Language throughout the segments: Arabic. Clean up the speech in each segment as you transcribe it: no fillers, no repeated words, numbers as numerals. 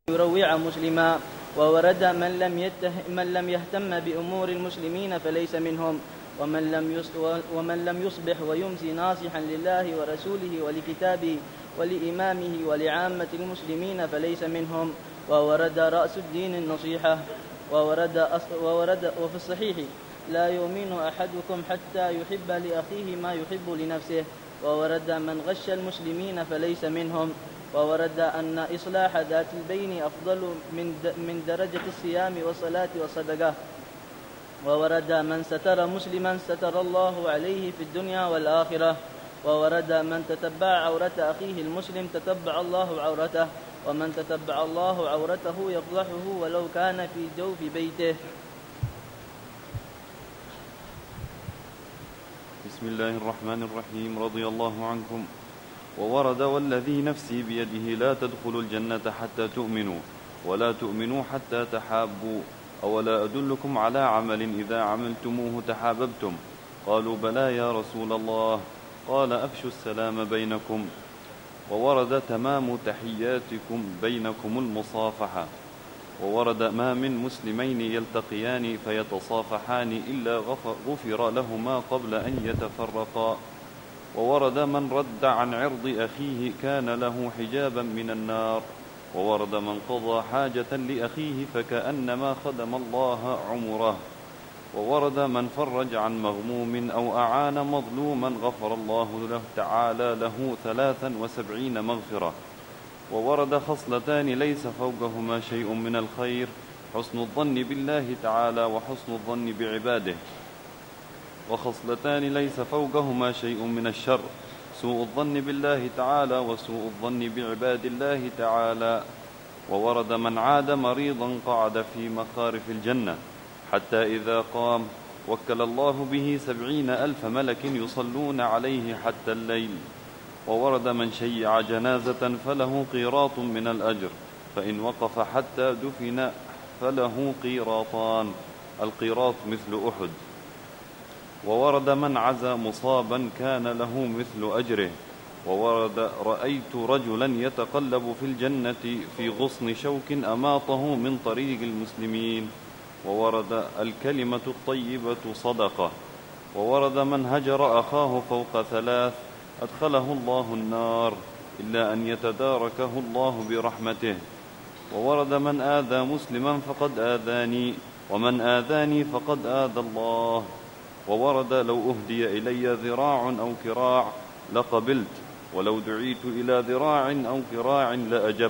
يروع مسلما. وورد من لم يهتم بأمور المسلمين فليس منهم، ومن لم يصبح ويمسي ناصحا لله ورسوله ولكتابه ولإمامه ولعامة المسلمين فليس منهم. وورد رأس الدين النصيحة. وورد وفي الصحيح: لا يؤمن أحدكم حتى يحب لأخيه ما يحب لنفسه. وورد: من غش المسلمين فليس منهم. وورد أن إصلاح ذات البين أفضل من درجة الصيام والصلاة والصدقة. وورد: من ستر مسلما ستر الله عليه في الدنيا والآخرة. وورد: من تتبع عورة أخيه المسلم تتبع الله عورته، ومن تتبع الله عورته يفضحه ولو كان في جوف بيته. بسم الله الرحمن الرحيم. رضي الله عنكم. وورد: والذي نفسي بيده لا تدخلوا الجنة حتى تؤمنوا، ولا تؤمنوا حتى تحابوا، أولا أدلكم على عمل إذا عملتموه تحاببتم؟ قالوا: بلى يا رسول الله. قال: أفشوا السلام بينكم. وورد: تمام تحياتكم بينكم المصافحة. وورد: ما من مسلمين يلتقيان فيتصافحان إلا غفر لهما قبل أن يتفرقا. وورد: من رد عن عرض أخيه كان له حجابا من النار. وورد: من قضى حاجة لأخيه فكأنما خدم الله عمره. وورد: من فرج عن مغموم أو أعان مظلوما غفر الله له تعالى له 73 مغفرة. وورد: خصلتان ليس فوقهما شيء من الخير: حسن الظن بالله تعالى وحسن الظن بعباده. وخصلتان ليس فوقهما شيء من الشر: سوء الظن بالله تعالى وسوء الظن بعباد الله تعالى. وورد: من عاد مريضا قعد في مخارف الجنة حتى إذا قام وكل الله به 70,000 ملك يصلون عليه حتى الليل. وورد: من شيع جنازة فله قيراط من الأجر، فإن وقف حتى دفن فله قيراطان، القيراط مثل أحد. وورد: من عزى مصابا كان له مثل أجره. وورد: رأيت رجلا يتقلب في الجنة في غصن شوك أماطه من طريق المسلمين. وورد: الكلمة الطيبة صدقة. وورد: من هجر أخاه فوق 3 أدخله الله النار إلا أن يتداركه الله برحمته. وورد: من آذى مسلما فقد آذاني، ومن آذاني فقد آذى الله. وورد: لو أهدي إلي ذراع أو كراع لقبلت، ولو دعيت إلى ذراع أو كراع لأجبت.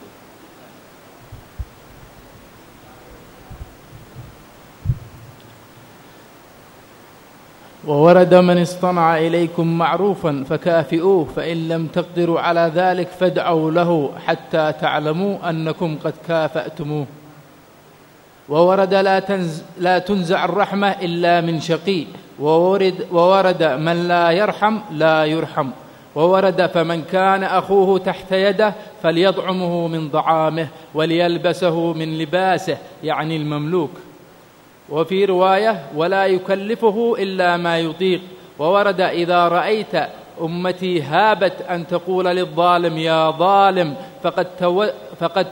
وورد: من اصطنع إليكم معروفا فكافئوه، فإن لم تقدروا على ذلك فادعوا له حتى تعلموا أنكم قد كافأتموه. وورد: لا تنزع الرحمة إلا من شقي. وورد: من لا يرحم لا يرحم. وورد: فمن كان أخوه تحت يده فليطعمه من طعامه وليلبسه من لباسه، يعني المملوك. وفي رواية: ولا يكلفه إلا ما يطيق. وورد: إذا رأيت أمتي هابت أن تقول للظالم يا ظالم فقد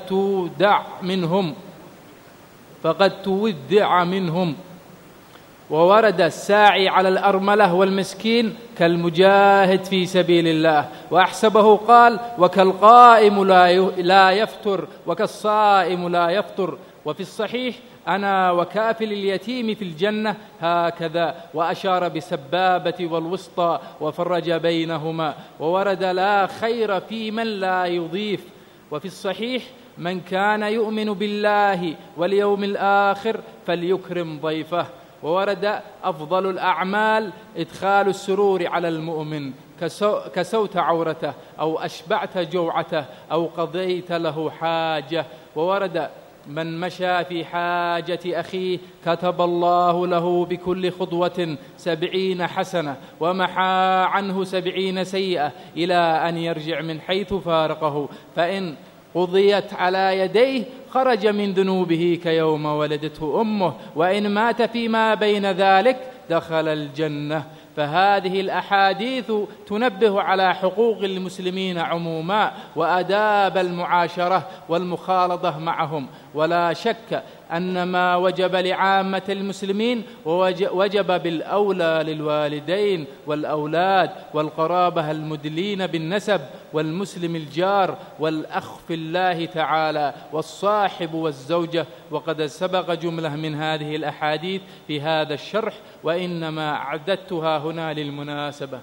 تودع منهم. وورد: الساعي على الأرملة والمسكين كالمجاهد في سبيل الله. وأحسبه قال: وكالقائم لا يفتر وكالصائم لا يفطر. وفي الصحيح: أنا وكافل اليتيم في الجنة هكذا، وأشار بسبابة والوسطى وفرج بينهما. وورد: لا خير في من لا يضيف. وفي الصحيح: من كان يؤمن بالله واليوم الآخر فليكرم ضيفه. وورد: أفضل الأعمال إدخال السرور على المؤمن، كسوت عورته أو أشبعت جوعته أو قضيت له حاجة. وورد: من مشى في حاجة أخيه كتب الله له بكل خطوة 70 حسنة ومحى عنه 70 سيئة إلى أن يرجع من حيث فارقه، فإن قضيت على يديه خرج من ذنوبه كيوم ولدته أمه، وإن مات فيما بين ذلك دخل الجنة. فهذه الأحاديث تنبه على حقوق المسلمين عموما وآداب المعاشرة والمخالطة معهم. ولا شك أن ما وجب لعامة المسلمين وجب بالأولى للوالدين والأولاد والقرابة المدلين بالنسب والمسلم الجار والأخ في الله تعالى والصاحب والزوجة. وقد سبق جملة من هذه الأحاديث في هذا الشرح، وإنما أعددتها هنا للمناسبة.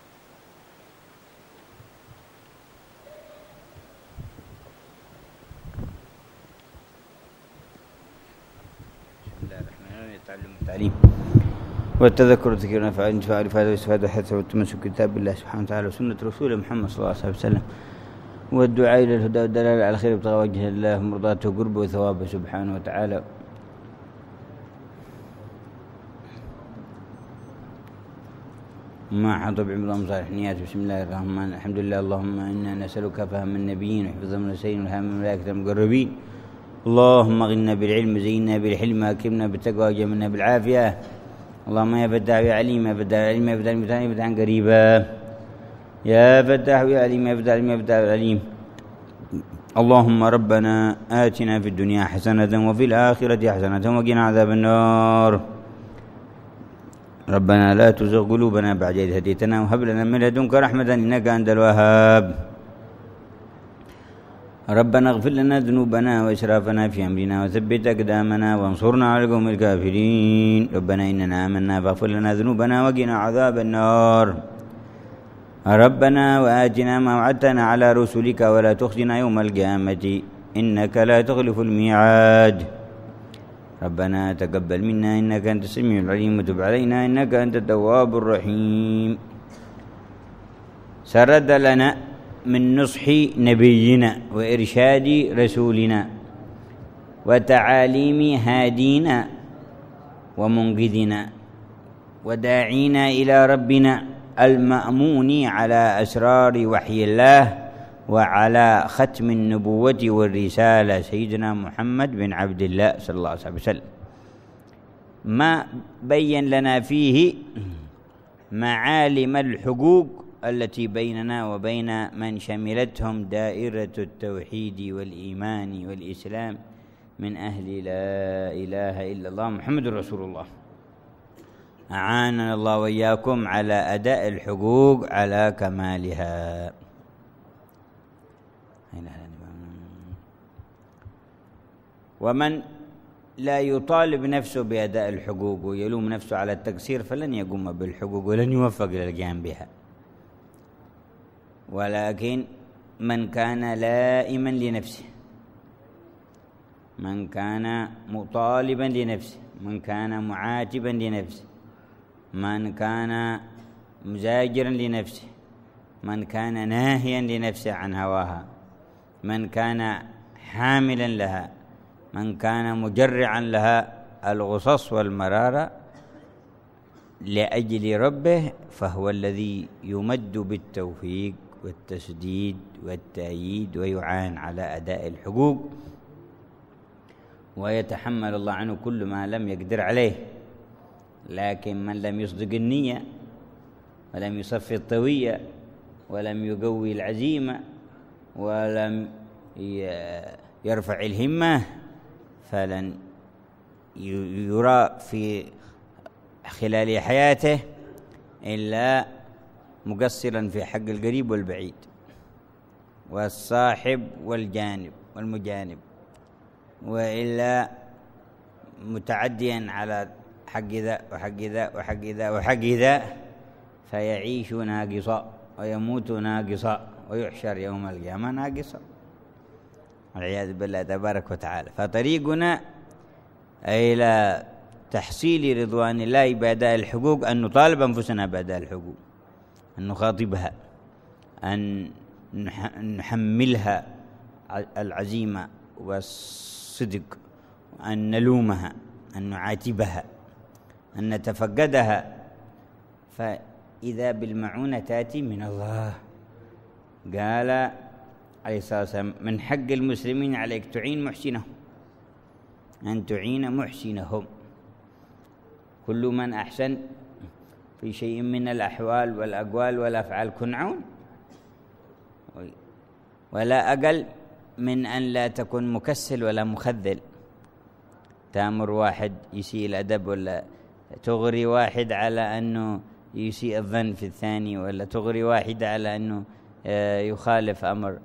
التعليم والتذكر والتذكير والنفع والانتفاع والإفادة والاستفادة حتى والتمسك بكتاب الله سبحانه وتعالى وسنة رسوله محمد صلى الله عليه وسلم، والدعاء إلى الهدى والدلالة على الخير ابتغاء وجه الله ومرضاته وقربه وثوابه سبحانه وتعالى. ما حط بعمضان صالح نيات. بسم الله الرحمن الرحيم. الحمد لله. اللهم إنا نسألك فهم النبيين وحفظهم من السيئين والهام من الملائكة المقربين. اللهم اغننا بالعلم زينا بالحلم اكرمنا بالتقوى وجملنا بالعافية. اللهم يا فتاح يا عليم يا فتاح يا عليم يا فتاح المفتاح يا فتاح قريبا يا فتاح يا عليم يا فتاح عليم يا فتاح العليم. اللهم ربنا آتنا في الدنيا حسنة وفي الآخرة حسنة وقنا عذاب النار. ربنا لا تزغ قلوبنا بعد إذ هديتنا وهب لنا من لدنك رحمة إنك أنت الوهاب. ربنا اغفر لنا ذنوبنا وإسرافنا في أمرنا وثبت أقدامنا وانصرنا على القوم الكافرين. ربنا إننا آمنا فاغفر لنا ذنوبنا وقنا عذاب النار. ربنا وآتنا ما وعدتنا على رسلك ولا تخزنا يوم القيامة إنك لا تخلف الميعاد. ربنا تقبل منا إنك أنت السميع العليم وتب علينا إنك أنت التواب الرحيم. سرد لنا من نصح نبينا وإرشاد رسولنا وتعاليم هادينا ومنقذنا وداعينا إلى ربنا المأمون على أسرار وحي الله وعلى ختم النبوة والرسالة سيدنا محمد بن عبد الله صلى الله عليه وسلم. ما بين لنا فيه معالم الحقوق التي بيننا وبين من شملتهم دائرة التوحيد والإيمان والإسلام من أهل لا إله إلا الله محمد رسول الله. أعاننا الله وإياكم على أداء الحقوق على كمالها. ومن لا يطالب نفسه بأداء الحقوق ويلوم نفسه على التقصير فلن يقوم بالحقوق ولن يوفق للقيام بها. ولكن من كان لائما لنفسه، من كان مطالبا لنفسه، من كان معاتبا لنفسه، من كان مزاجرا لنفسه، من كان ناهيا لنفسه عن هواها، من كان حاملا لها، من كان مجرعا لها الغصص والمرارة لأجل ربه فهو الذي يمد بالتوفيق والتسديد والتأييد ويعان على أداء الحقوق ويتحمل الله عنه كل ما لم يقدر عليه. لكن من لم يصدق النية ولم يصفي الطوية ولم يقوي العزيمة ولم يرفع الهمة فلن يرى في خلال حياته إلا مقصرا في حق القريب والبعيد والصاحب والجانب والمجانب، وإلا متعديا على حق ذا وحق ذا وحق ذا وحق ذا فيعيش ناقصا ويموت ناقصا ويحشر يوم القيامة ناقصا والعياذ بالله تبارك وتعالى. فطريقنا إلى تحصيل رضوان الله بأداء الحقوق أن نطالب أنفسنا بأداء الحقوق، أن نخاطبها، أن نحملها العزيمة والصدق، أن نلومها، أن نعاتبها، أن نتفقدها. فإذا بالمعونة تأتي من الله. قال عليه الصلاة والسلام من حق المسلمين عليك تعين محسنهم، أن تعين محسنهم. كل من أحسن في شيء من الأحوال والأقوال والأفعال كن عون، ولا أقل من أن لا تكن مكسل ولا مخذل. تأمر واحد يسيء الأدب، ولا تغري واحد على أنه يسيء الظن في الثاني، ولا تغري واحد على أنه يخالف أمر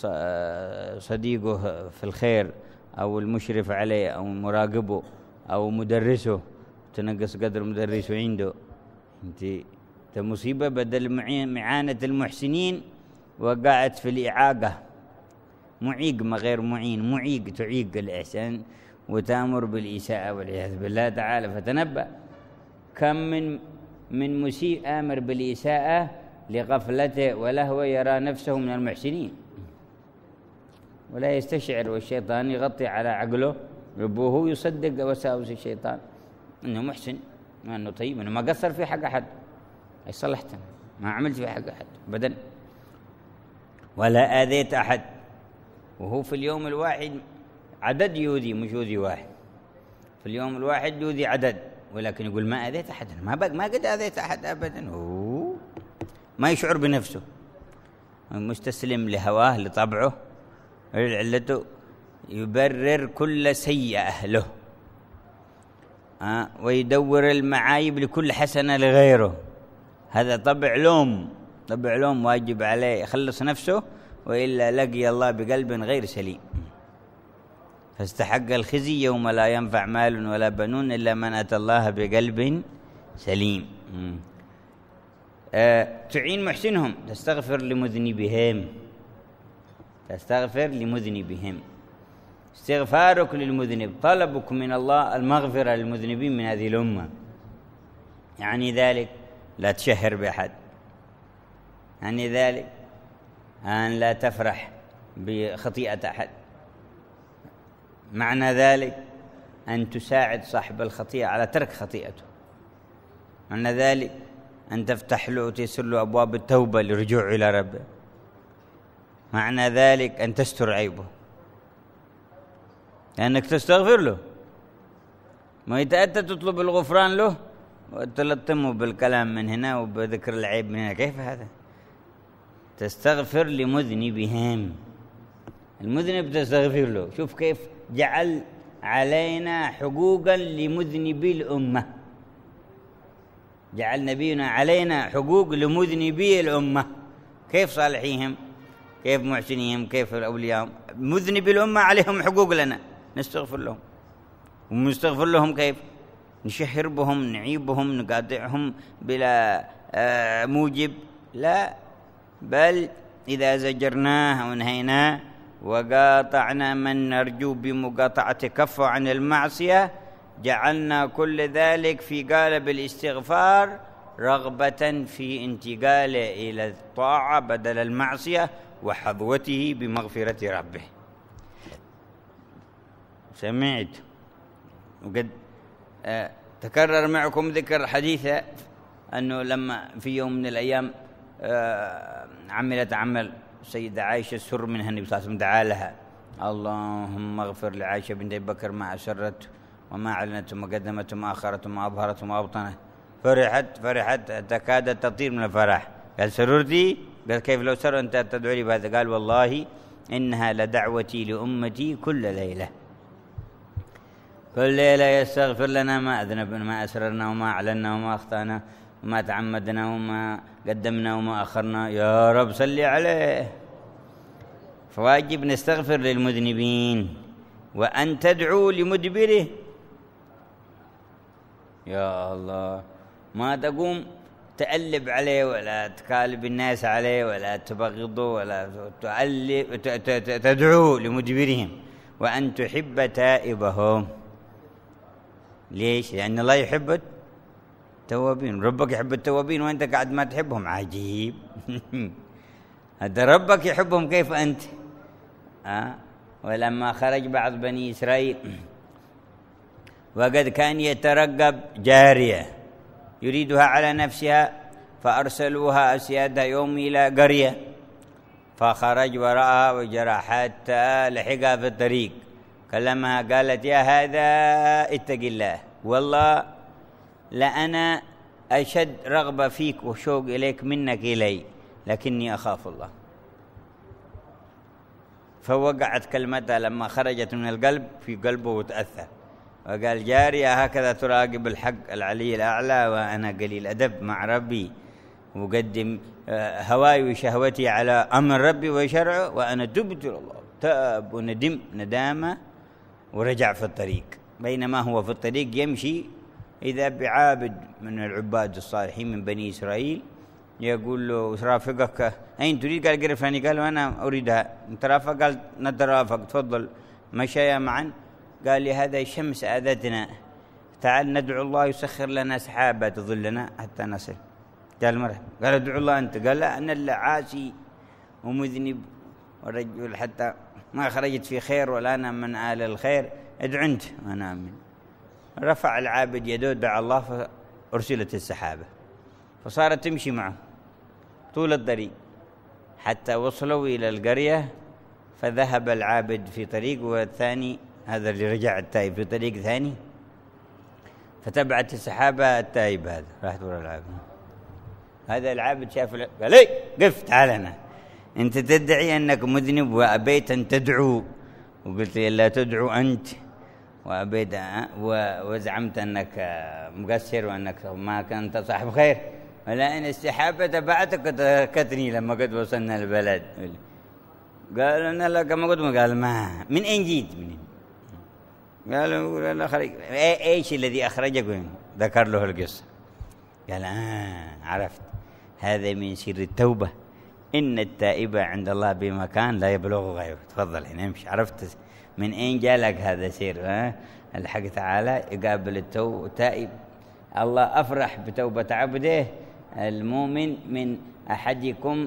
صديقه في الخير، أو المشرف عليه، أو مراقبه، أو مدرسه، تنقص قدر مدرسه عنده. انت مصيبة، بدل معانة المحسنين وقعت في الإعاقة. معيق ما غير معين، معيق، تعيق الإحسان وتأمر بالإساءة والعياذ بالله تعالى. فتنبأ كم من مسيء آمر بالإساءة لغفلته ولهو يرى نفسه من المحسنين ولا يستشعر، والشيطان يغطي على عقله ربوه يصدق وساوس الشيطان إنه محسن، إنه طيب، إنه ما قصر في حق أحد، أي صلحت، ما عملت في حق أحد أبدا، ولا آذيت أحد. وهو في اليوم الواحد عدد يؤذي، مش يؤذي واحد، في اليوم الواحد يؤذي عدد، ولكن يقول ما أذيت أحد، ما قد أذيت أحد أبدا. ما يشعر بنفسه، مستسلم لهواه لطبعه لعلته، يبرر كل سيئة له، ويدور المعايب لكل حسنة لغيره. هذا طبع لوم واجب عليه يخلص نفسه، وإلا لقي الله بقلب غير سليم، فاستحق الخزي يوم لا ينفع مال ولا بنون إلا من أتى الله بقلب سليم. تعين محسنهم، تستغفر لمذنبهم. استغفارك للمذنب، طلبك من الله المغفرة للمذنبين من هذه الأمة. يعني ذلك لا تشهر بأحد، يعني ذلك أن لا تفرح بخطيئة أحد، معنى ذلك أن تساعد صاحب الخطيئة على ترك خطيئته، معنى ذلك أن تفتح له وتيسر له أبواب التوبة للرجوع إلى ربه، معنى ذلك أن تستر عيبه، لأنك تستغفر له، ما يتأتى تطلب الغفران له وتلطمه بالكلام من هنا وبذكر العيب من هنا. كيف هذا؟ تستغفر لمذنبهم، المذنب تستغفر له. شوف كيف جعل علينا حقوقا لمذنبي الأمة، جعل نبينا علينا حقوق لمذنبي الأمة. كيف صالحيهم، كيف محسنيهم، كيف الأولياء. مذنبي الأمة عليهم حقوق لنا، نستغفر لهم. ونستغفر لهم كيف؟ نشهر بهم، نعيبهم، نقاطعهم بلا موجب، لا، بل إذا زجرناه ونهيناه وقاطعنا من نرجو بمقاطعة كفه عن المعصية، جعلنا كل ذلك في قالب الاستغفار رغبة في انتقاله إلى الطاعة بدل المعصية وحظوته بمغفرة ربه. سمعت وقد تكرر معكم ذكر حديثة أنه لما في يوم من الأيام عملت عمل السيدة عائشة سر منها النبي صلى الله عليه وسلم، دعا لها: اللهم اغفر لعائشة بنت أبي بكر ما أسرت وما أعلنت وما قدمت وما أخرت وما أظهرت وما أبطنت. فرحت تكادت تطير من الفرح. قال: سررتي؟ قال: كيف لو سر أنت تدعو لي بهذا؟ قال: والله إنها لدعوتي لأمتي كل ليلة، كل ليلة يستغفر لنا ما أذنبنا، ما أسررنا وما أعلنا وما أخطأنا وما تعمدنا وما قدمنا وما أخرنا. يا رب صل عليه. فواجب نستغفر للمذنبين، وأن تدعو لمدبره. يا الله، ما تقوم تألب عليه ولا تكالب الناس عليه ولا تبغضه ولا تدعو لمدبرهم. وأن تحب تائبهم. ليش؟ لأن الله يحب التوابين. ربك يحب التوابين وأنت قاعد ما تحبهم. عجيب. هذا ربك يحبهم، كيف أنت؟ ولما خرج بعض بني إسرائيل وقد كان يترقب جارية يريدها على نفسها، فأرسلوها أسيادها يوم إلى قرية، فخرج وراءها وجرى حتى لحقها في الطريق، كلمها قالت: يا هذا اتق الله، والله لأنا أشد رغبة فيك وشوق إليك منك إلي، لكني أخاف الله. فوقعت كلمتها لما خرجت من القلب في قلبه وتأثر، وقال: جارية هكذا تراقب الحق العلي الأعلى وأنا قليل أدب مع ربي، وقدم هواي وشهوتي على أمر ربي وشرعه، وأنا تبت إلى الله. تاب وندم ندامة ورجع في الطريق. بينما هو في الطريق يمشي إذا بعابد من العباد الصالحين من بني إسرائيل يقول له: رافقك أين تريد؟ قال: قرب فلاني. قال: وأنا أريدها. نترافق؟ قال: نترافق، تفضل. مشيا معا. قال: لي هذا الشمس آذتنا، تعال ندعو الله يسخر لنا سحابة تظلنا حتى نصل. قال: مرحبا. قال: ادعو الله أنت. قال: لا، أنا اللي عاسي ومذنب ورجل حتى ما خرجت في خير ولا أنا من آل الخير، ادعو أنت وأنا أمن. رفع العابد يده دعا الله فأرسلت السحابة، فصارت تمشي معه طول الطريق حتى وصلوا إلى القرية. فذهب العابد في طريق والثاني هذا اللي رجع التائب في طريق ثاني، فتبعت السحابة التائب هذا راحت ورا العابد. هذا العابد شاف قال: لي قف تعال هنا، أنت تدعي أنك مذنب وأبيت أن تدعو، وقلت لي لا تدعو أنت، وأبيت وزعمت أنك مقصر وأنك ما كنت صاحب خير، ولكن السحابة تبعتك وتركتني لما قد وصلنا البلد. قال: أنا لك ما قلت. قال: ما من أين جيت؟ قال: لا خرج. إيش الذي أخرجك؟ ذكر له القصة. قال: عرفت، هذا من سر التوبة، إن التائب عند الله بمكان لا يبلغ غيره. تفضل هنا امشي. عرفت من أين جالك هذا سر؟ الحق تعالى يقابل التائب. الله أفرح بتوبة عبده المؤمن من أحدكم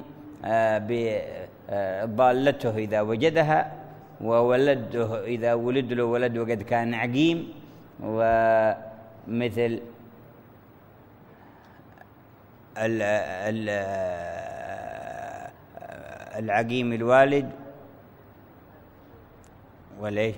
بضالته إذا وجدها، وولده إذا ولد له ولد وقد كان عقيم، ومثل العقيم الوالد وليه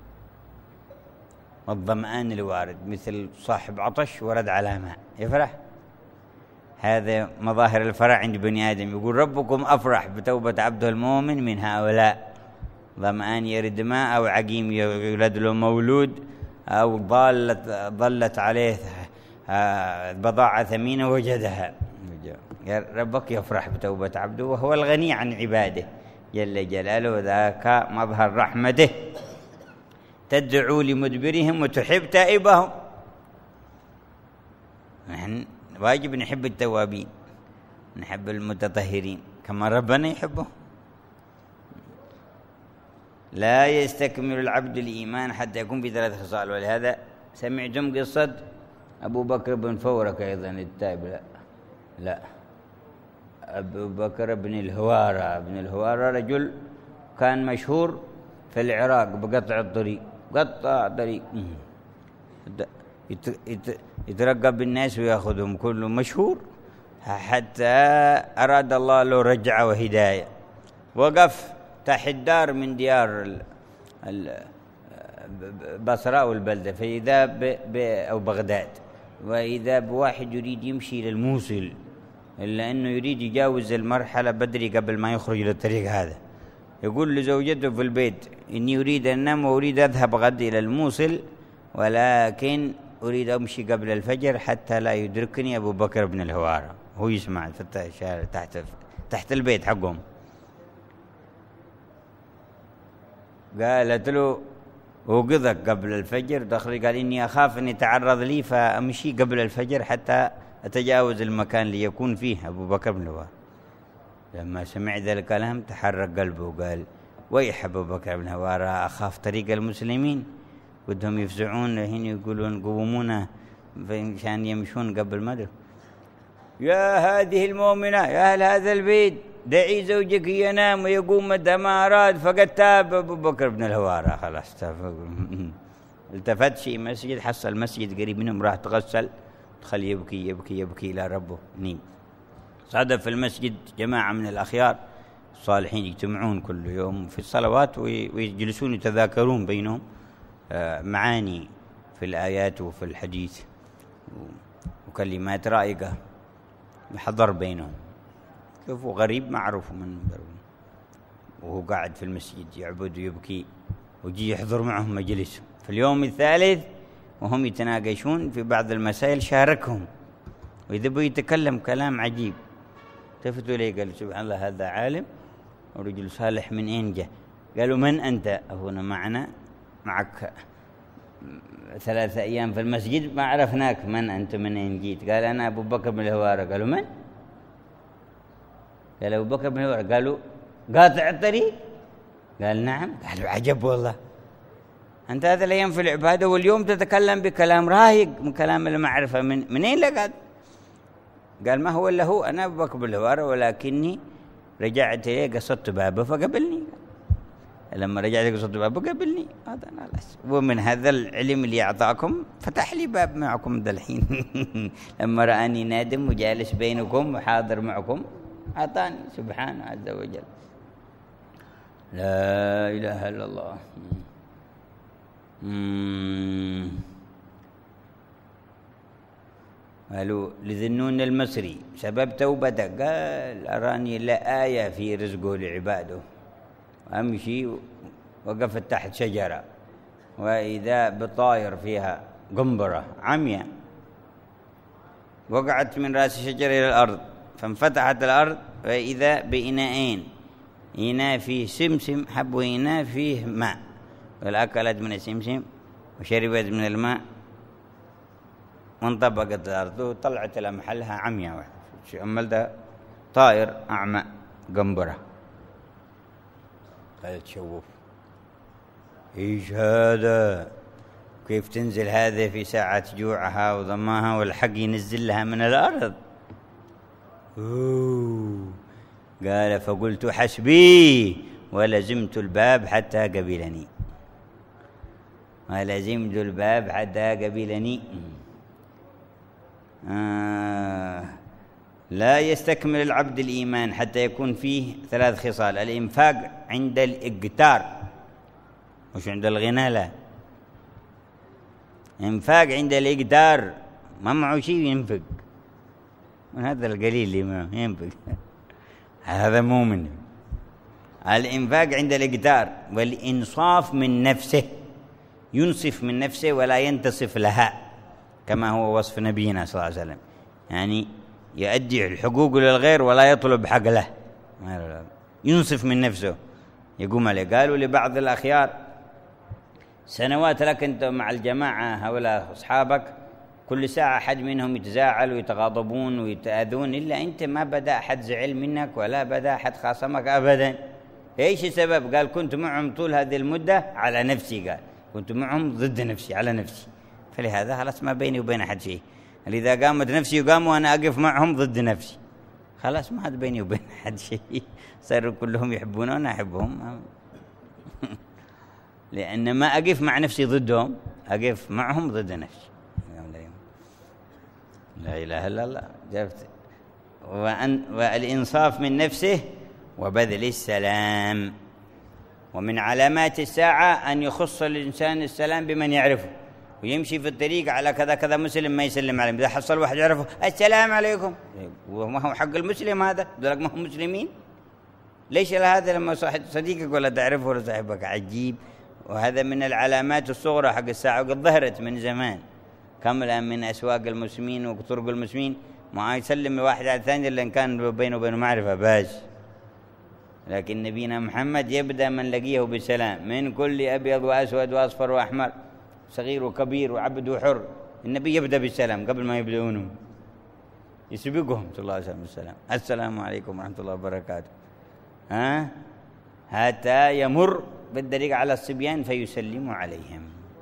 والظمآن الوارد، مثل صاحب عطش ورد على ماء يفرح. هذا مظاهر الفرح عند بني آدم. يقول: ربكم أفرح بتوبة عبده المؤمن من هؤلاء، ظمآن يرد ماء، أو عقيم يولد له مولود، أو ضلت عليه بضاعة ثمينة وجدها. ربك يفرح بتوبة عبده وهو الغني عن عباده جل جلاله، ذاك مظهر رحمته. تدعو لمدبرهم وتحب تائبهم. نحن واجب نحب التوابين، نحب المتطهرين كما ربنا يحبه. لا يستكمل العبد الإيمان حتى يكون في 3 خصال. ولهذا سمعتم قصة أبو بكر بن فورك أيضا التائب؟ لا، أبو بكر بن الهوارة. بن الهوارة رجل كان مشهور في العراق بقطع الطريق، قطع طريق، يترقب بالناس ويأخذهم، كله مشهور. حتى أراد الله له رجعة وهداية، وقف تحت دار من ديار بصرة والبلدة، فإذا أو بغداد، وإذا بواحد يريد يمشي للموصل، إلا أنه يريد يجاوز المرحلة بدري قبل ما يخرج للطريق هذا. يقول لزوجته في البيت: إني أريد أن أنام وأريد أذهب غد إلى الموصل، ولكن أريد أمشي قبل الفجر حتى لا يدركني أبو بكر بن الهوارة. هو يسمع في الشارع تحت البيت حقهم. قالت له: وقذك قبل الفجر دخل. قال: إني أخاف أن يتعرض لي فأمشي قبل الفجر حتى أتجاوز المكان اللي يكون فيه أبو بكر بن الهوارة. لما سمع ذا الكلام تحرك قلبه وقال: ويح أبو بكر بن الهوارة، أخاف طريق المسلمين، ودهم يفزعون الحين يقولون قومونا عشان يمشون قبل مدر. يا هذه المؤمنة، يا أهل هذا البيت، دعي زوجك ينام ويقوم متى ما أراد، فقد تاب أبو بكر بن الهوارة. خلاص التفت شيء مسجد، حصل مسجد قريب منهم، راح تغسل، دخل يبكي يبكي يبكي إلى ربه. صادف في المسجد جماعة من الأخيار الصالحين يجتمعون كل يوم في الصلوات ويجلسون يتذاكرون بينهم معاني في الآيات وفي الحديث. وكلمات رائقة يحضر بينهم. شوفوا غريب معروف من وهو قاعد في المسجد يعبد ويبكي ويجي يحضر معهم مجلس. في اليوم الثالث وهم يتناقشون في بعض المسائل شاركهم، وإذا بو يتكلم كلام عجيب. التفتوا إليه قالوا سبحان الله هذا عالم ورجل صالح، من أين جاء؟ قالوا من أنت؟ هنا معنا معك 3 أيام في المسجد ما عرفناك، من أنت من أين جيت؟ قال أنا أبو بكر بن الهوارة. قالوا من؟ قال أبو بكر بن الهوارة. قالوا قاطع الطريق؟ قال نعم. قالوا عجب والله، أنت هذا الأيام في العبادة واليوم تتكلم بكلام رايق من كلام المعرفة، منين لقد؟ قال ما هو إلا هو، أنا أبو بكر بن الهوارة ولكني رجعت إليه قصدت بابه فقبلني. لما رجعت قصدت بابه قبلني. هذا أنا بس. ومن هذا العلم اللي أعطاكم فتح لي باب معكم ذا الحين. لما رآني نادم وجالس بينكم وحاضر معكم أعطاني سبحانه عز وجل. لا إله إلا الله. قالوا لذنون المصري سبب توبته قال أراني لا آية في رزقه لعباده، أمشي وقفت تحت شجرة وإذا بطائر فيها قنبرة عمياء وقعت من رأس الشجرة إلى الأرض، فانفتحت الأرض وإذا بإناءين، إناء فيه سمسم حب وإناء فيه ماء، والأكلت من السمسم وشربت من الماء وانطبقت الأرض وطلعت إلى محلها عمياء واحدة. أمل ده طائر أعمى قنبرة. قالت شوف إيش هذا؟ كيف تنزل هذا في ساعة جوعها وظماها والحق ينزل لها من الأرض؟ قال فقلت حسبي ولزمت الباب حتى قبلني. ولزمت الباب حتى قبلني. لا يستكمل العبد الإيمان حتى يكون فيه 3 خصال: الإنفاق عند الإقتار، مش عند الغنى، لا، إنفاق عند الإقتار، ما معه شيء ينفق، من هذا القليل اللي معه ينفق، هذا مؤمن. الإنفاق عند الإقتار، والإنصاف من نفسه، ينصف من نفسه ولا ينتصف لها، كما هو وصف نبينا صلى الله عليه وسلم، يعني يؤدي الحقوق للغير ولا يطلب حق له، ينصف من نفسه يقوم عليه. قالوا لبعض الأخيار سنوات لك أنت مع الجماعة هؤلاء أصحابك، كل ساعة أحد منهم يتزاعل ويتغاضبون ويتآذون، إلا أنت ما بدأ أحد زعل منك ولا بدأ أحد خاصمك أبدا. إيش السبب؟ قال كنت معهم طول هذه المدة على نفسي، قال كنت معهم ضد نفسي على نفسي، فلهذا خلاص ما بيني وبين أحد شيء. إذا قامت نفسي وقاموا وأنا أقف معهم ضد نفسي، خلاص ما عاد بيني وبين أحد شيء، صاروا كلهم يحبون وأنا أحبهم. لأن ما أقف مع نفسي ضدهم، أقف معهم ضد نفسي. لا إله إلا الله. جبت والإنصاف من نفسه وبذل السلام. ومن علامات الساعة أن يخص الإنسان السلام بمن يعرفه، ويمشي في الطريق على كذا كذا مسلم ما يسلم عليهم. إذا حصل واحد يعرفه السلام عليكم، وما هو حق المسلم هذا، ذلك ما هم مسلمين. ليش هذا لما صديقك ولا تعرفه ولا صاحبك؟ عجيب. وهذا من العلامات الصغرى حق الساعة، وقد ظهرت من زمان. كم الآن من أسواق المسلمين وطرق المسلمين ما يسلم واحد على الثاني إلا إن كان بينه وبينه معرفة باز. لكن نبينا محمد يبدأ من لقيه بالسلام، من كل أبيض وأسود وأصفر وأحمر، صغير وكبير وعبد وحر، النبي يبدأ بالسلام قبل ما يبدأونه، يسبقهم صلى الله عليه وسلم بالسلام. السلام عليكم ورحمة الله وبركاته. حتى يمر بالطريق على الصبيان فيسلم عليهم.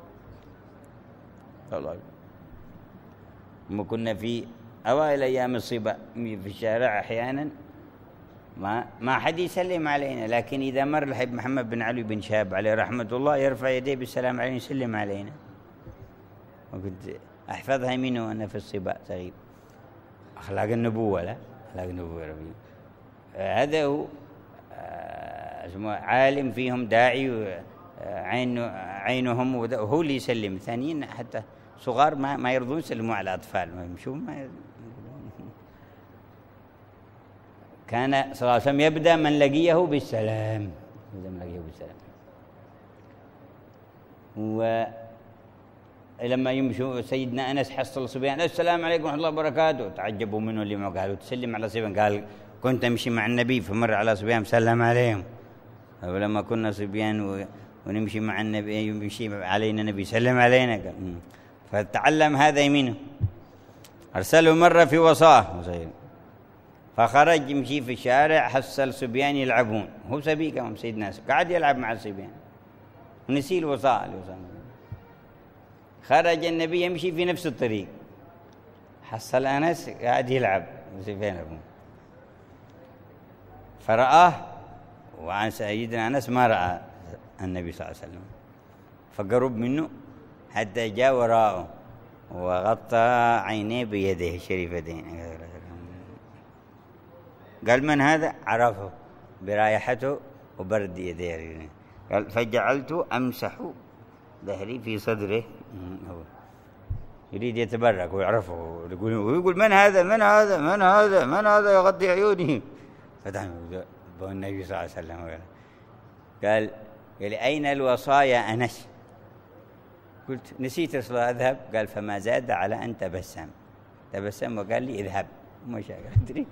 الله. ما كنا في أوائل أيام الصبا في الشارع أحيانا ما حد يسلم علينا، لكن إذا مر الحبيب محمد بن علي بن شهاب عليه رحمة الله يرفع يديه بالسلام علينا يسلم علينا. وكنت أحفظها يمينه وأنا في الصبا صغير. أخلاق النبوة، لا أخلاق النبوة ربي. هذا هو اسمه عالم فيهم داعي عينهم وهو اللي يسلم، ثانيين حتى صغار ما يرضون يسلموا على الأطفال، ما يمشون كان صلى الله عليه وسلم يبدأ من لقيه بالسلام، ولما يمشوا سيدنا أنس حصل صبيان السلام عليكم ورحمة الله وبركاته، تعجبوا منه اللي معه، قالوا تسلم على صبيان، قال كنت أمشي مع النبي فمر على صبيان سلم عليهم، ولما كنا صبيان ونمشي مع النبي يمشي علينا النبي سلم علينا، فتعلم هذا منه. أرسله مرة في وصاه فخرج يمشي في الشارع، حصل صبيان يلعبون، هو صبي كمان سيدنا قاعد يلعب مع الصبيان ونسي الوصاء. خرج النبي يمشي في نفس الطريق، حصل أنس قاعد يلعب صبيان يلعبون، فرآه، وعن سيدنا أنس ما رأى النبي صلى الله عليه وسلم، فقرب منه حتى جاء وراءه وغطى عينيه بيديه الشريفتين. قال من هذا؟ عرفه برائحته وبرد يديه. قال فجعلت أمسح ظهري في صدره، يريد يتبرك ويعرفه ويقول من هذا من هذا من هذا من هذا يغطي عيوني. فتح النبي صلى الله عليه وسلم قال أين الوصايا أنس؟ قلت نسيت رسول الله أذهب. قال فما زاد على أن تبسم وقال لي اذهب. مش أدري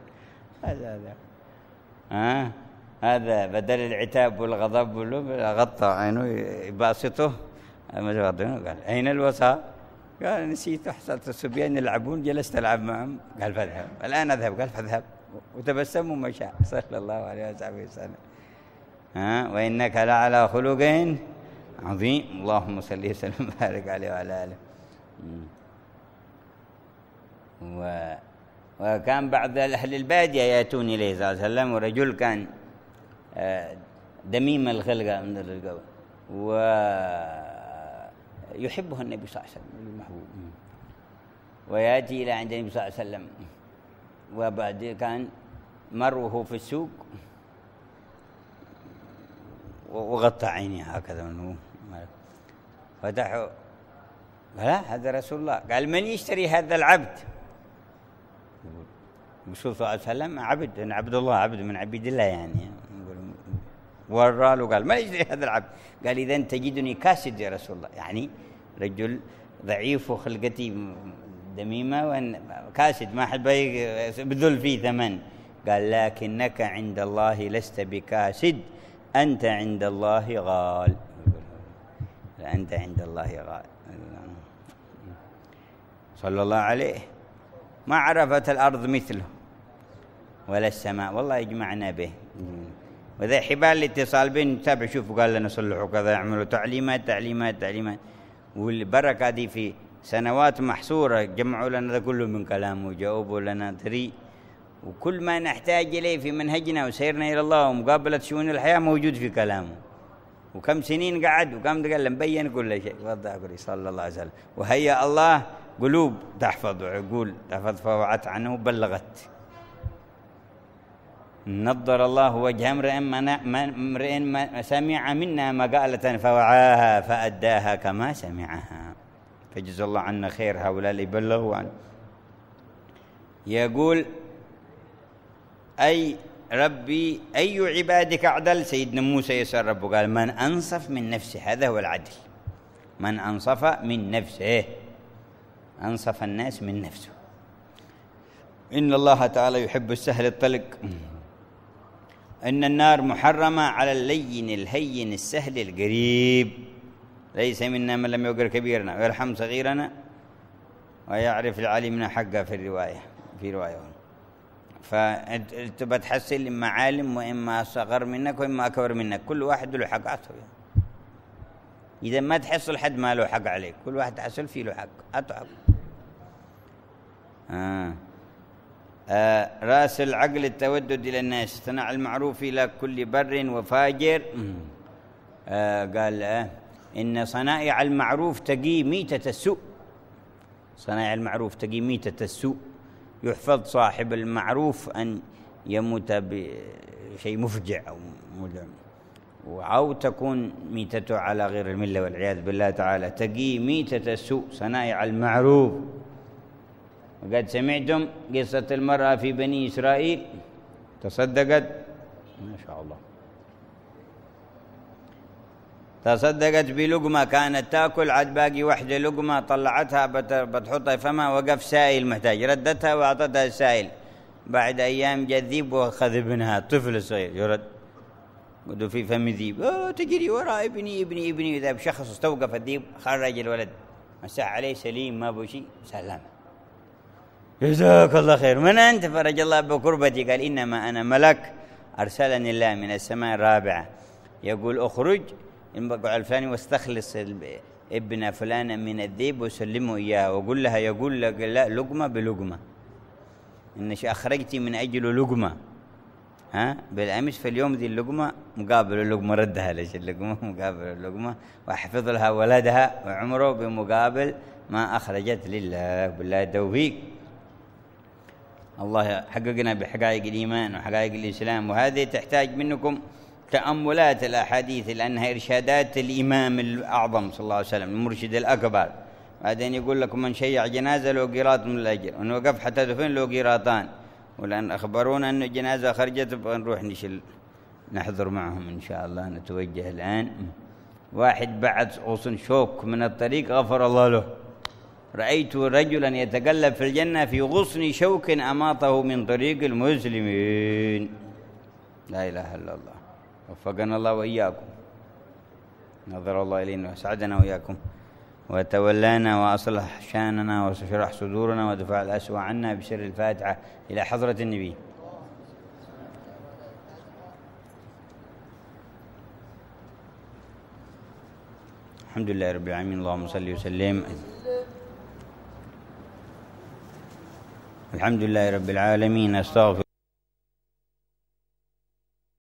هذا بدل العتاب والغضب غطى عينه يباسطه قال أين الوصايا؟ قال نسيت، حصلت الصبيان يلعبون جلست ألعب معهم. قال فاذهب. الآن أذهب. قال فاذهب، وتبسم ومشى صلى الله عليه وسلم. وإنك لعلى خلق عظيم. اللهم صل وسلم وبارك عليه وعلى آله. وكان بعض أهل البادية يأتون إليه صلى الله عليه وسلم، ورجل كان دميم الخلقة من الرجال ويحبه النبي صلى الله عليه وسلم المحبوب، ويأتي إلى عند النبي صلى الله عليه وسلم، وبعد كان مره في السوق وغطى عيني هكذا منه، فتحوا لا هذا رسول الله. قال من يشتري هذا العبد؟ الرسول صلى الله عليه وسلم عبد، أنا عبد الله، عبد من عبيد الله يعني. وراله قال ما يشتري هذا العبد؟ قال إذن تجدني كاسد يا رسول الله، يعني رجل ضعيف وخلقتي دميمة كاسد ما حد بذل فيه ثمن. قال لكنك عند الله لست بكاسد، أنت عند الله غال. أنت عند الله غال صلى الله عليه. ما عرفت الأرض مثله ولا السماء، والله يجمعنا به. وذا حبال الاتصال بين نتابع، شوفوا قال لنا صلحوا كذا، يعملوا تعليمات تعليمات تعليمات، والبركة دي في سنوات محصورة جمعوا لنا ذا كله من كلامه وجاوبوا لنا طريق، وكل ما نحتاج إليه في منهجنا وسيرنا إلى الله ومقابلة شؤون الحياة موجود في كلامه. وكم سنين قعد وكم قال مبين كل شيء. وضع قولي صلى الله عليه وسلم. وهيا الله قلوب تحفظ وعقول تحفظ، فوعت عنه بلغت. نضر الله وجه امرئ سمع منا مقالة فوعاها فأداها كما سمعها، فجزا الله عنا خير هؤلاء اللي بلغوا عنه. يقول أي ربي أي عبادك أعدل؟ سيدنا موسى يسأل ربه قال من أنصف من نفسه، هذا هو العدل، من أنصف من نفسه، أنصف الناس من نفسه. إن الله تعالى يحب السهل الطلق. إن النار محرمة على اللين الهين السهل القريب، ليس منا من لم يوقر كبيرنا ويرحم صغيرنا ويعرف العالمنا حقه في رواية. فأنت بتحصل إما عالم وإما صغر منك وإما أكبر منك، كل واحد له حق عطه. إذا ما تحصل حد ما له حق عليك، كل واحد تحصل فيه له حق عطه حق. رأس العقل التودد إلى الناس، صنع المعروف إلى كل بر وفاجر. قال إن صنائع المعروف تقي ميتة السوء، صنائع المعروف تقي ميتة السوء. يحفظ صاحب المعروف أن يموت بشيء مفجع أو مدعم. أو تكون ميتته على غير الملة والعياذ بالله تعالى، تقي ميتة السوء صنائع المعروف. وقد سمعتم قصة المرأة في بني إسرائيل تصدقت، ما شاء الله، تصدقت بلقمة كانت تأكل، عاد باقي واحدة لقمة طلعتها بتحطها في فمها، وقف سائل محتاج، ردتها وأعطتها السائل. بعد أيام جاء الذيب وأخذ ابنها، طفل صغير يرد قدوا في فم ذيب، تجري وراء ابني إذا بشخص استوقف الذيب، خرج الولد مساء عليه سليم ما بشي سلام، جزاك الله خير، من أنت؟ فرج الله بكربتي. قال إنما أنا ملك أرسلني الله من السماء الرابعة يقول أخرج المقع الفلاني واستخلص ابن فلانة من الذيب وسلمه إياه، وقل لها يقول لك لا لقمة بلقمة، إنك أخرجتي من أجل لقمة بالأمس، في اليوم ذي اللقمة مقابل اللقمة، ردها ليش اللقمة مقابل اللقمة، وحفظ لها ولدها وعمره بمقابل ما أخرجت لله. بالله التوفيق. الله حققنا بحقائق الإيمان وحقائق الإسلام، وهذه تحتاج منكم تأملات الأحاديث لأنها إرشادات الإمام الأعظم صلى الله عليه وسلم المرشد الأكبر. بعدين يقول لكم من شيع جنازة له قيراط من الأجر، وأن وقف حتى دفن له قيراطان، ولأن أخبرونا أن الجنازة خرجت نروح نحضر معهم إن شاء الله. نتوجه الآن. واحد بعد غصن شوك من الطريق غفر الله له، رأيت رجلا يتقلب في الجنة في غصن شوك أماطه من طريق المسلمين. لا إله إلا الله، وفقنا الله وإياكم، نظر الله إلينا وسعدنا وإياكم، وتولانا وأصلح شاننا وشرح صدورنا ودفع الأسوأ عنا بسر الفاتحة إلى حضرة النبي. الحمد لله رب العالمين، اللهم صل وسلم. الحمد لله رب العالمين. استغفر